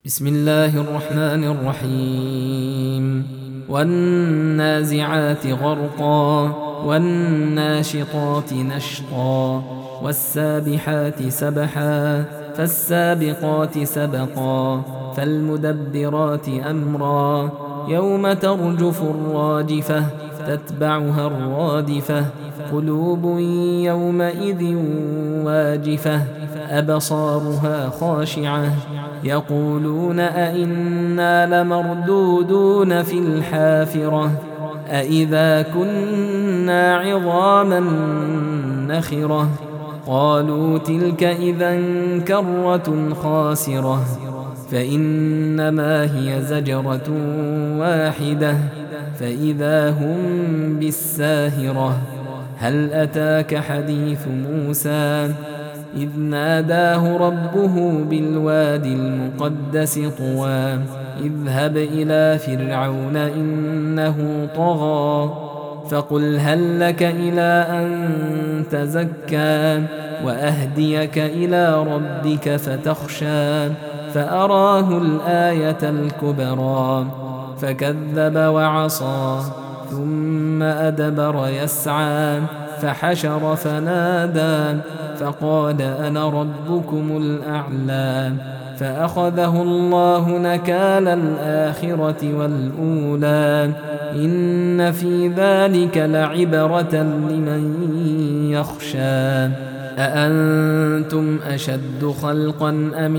بسم الله الرحمن الرحيم والنازعات غرقا والناشطات نشطا والسابحات سبحا فالسابقات سبقا فالمدبرات أمرا يوم ترجف الراجفة تتبعها الرادفة قلوب يومئذ واجفة أبصارها خاشعة يقولون أئنا لمردودون في الحافرة أئذا كنا عظاما نخرة قالوا تلك إذا كرة خاسرة فإنما هي زجرة واحدة فإذا هم بالساهرة هل أتاك حديث موسى إذ ناداه ربه بالوادي المقدس طوى اذهب إلى فرعون إنه طغى فقل هل لك إلى أن تزكى وأهديك إلى ربك فتخشى فأراه الآية الكبرى فكذب وعصى ثم أدبر يسعى فحشر فنادى فقال أنا ربكم الأعلى فأخذه الله نكال الآخرة والأولى إن في ذلك لعبرة لمن يخشى أأنتم أشد خلقا أم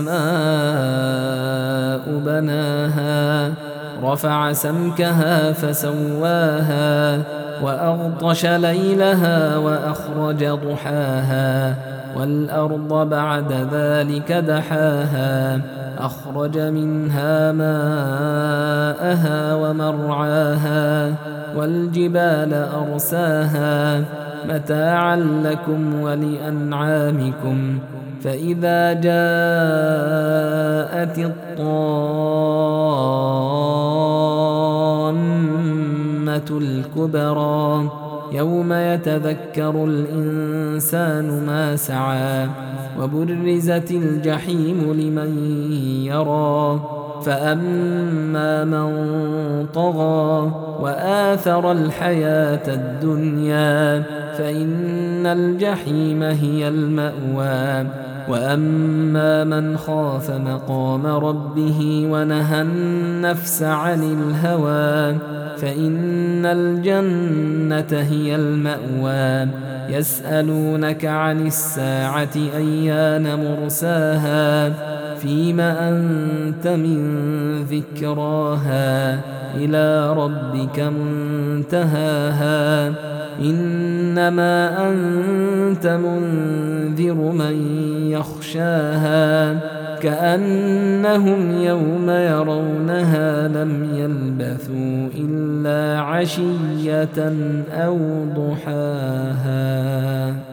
السماء بناها رفع سمكها فسواها وأغطش ليلها وأخرج ضحاها والأرض بعد ذلك دحاها أخرج منها ماءها ومرعاها والجبال أرساها متاعا لكم ولأنعامكم فإذا جاءت الطامة الكبرى يوم يتذكر الإنسان ما سعى وبرزت الجحيم لمن يرى فأما من طغى وآثر الحياة الدنيا فإن الجحيم هي المأوى وأما من خاف مقام ربه ونهى النفس عن الهوى فإن الجنة هي المأوى يسألونك عن الساعة أيان مرساها فيم أنت من ذكراها إلى ربك منتهاها إنما أنت منذر من يخشاها كأنهم يوم يرونها لم يلبثوا إلا عشية أو ضحاها.